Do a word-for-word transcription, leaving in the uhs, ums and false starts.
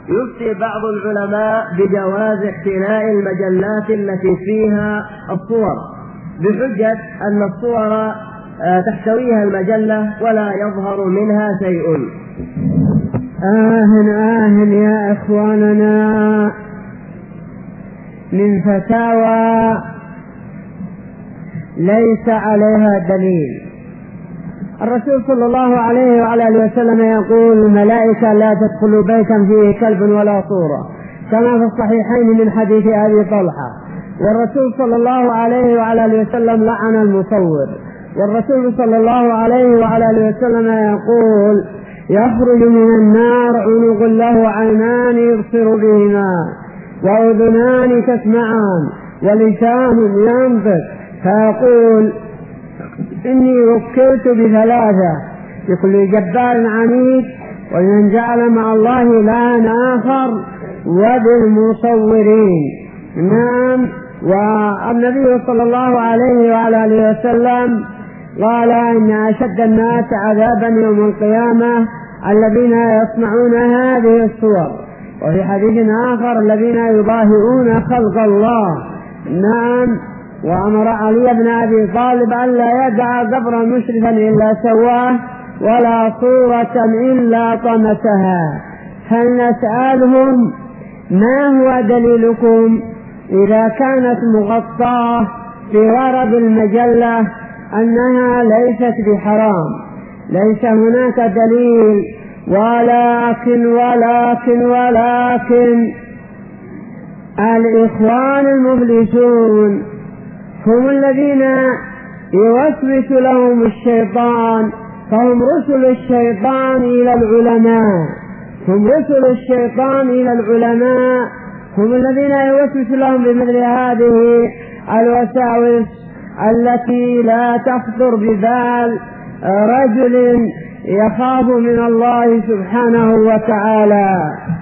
يفتي بعض العلماء بجواز احتناء المجلات التي فيها الصور بحجة أن الصور تحتويها المجلة ولا يظهر منها شيء. آه آه يا إخواننا من فتاوى ليس عليها دليل. الرسول صلى الله عليه وعلى آله وسلم يقول: الملائكة لا تدخل بيتا فيه كلب ولا صورة، كما في الصحيحين من حديث أبي طلحة. والرسول صلى الله عليه وعلى آله وسلم لعن المصور. والرسول صلى الله عليه وعلى آله وسلم يقول: يخرج من النار عنق له عينان يبصر بهما وأذنان تسمعان ولسان ينطق فيقول: إني وكلت بثلاثة، بكل جبار عنيد، ومن جعل مع الله إلها آخر، وبالمصورين. نعم. والنبي صلى الله عليه وعلى آله وسلم قال: إن أشد الناس عذابا يوم القيامة الذين يصنعون هذه الصور. وفي حديث آخر: الذين يضاهئون خلق الله. نعم. وأمر علي بن أبي طالب أن لا يدع قبرا مشرفا إلا سواه ولا صورة إلا طمسها. فلنسألهم: ما هو دليلكم إذا كانت مغطاة في ورد المجلة أنها ليست بحرام؟ ليس هناك دليل. ولكن ولكن ولكن الإخوان المفلسون هم الذين يوسوس لهم الشيطان، فهم رسل الشيطان إلى العلماء هم رسل الشيطان إلى العلماء هم الذين يوسوس لهم بمثل هذه الوساوس التي لا تخطر ببال رجل يخاف من الله سبحانه وتعالى.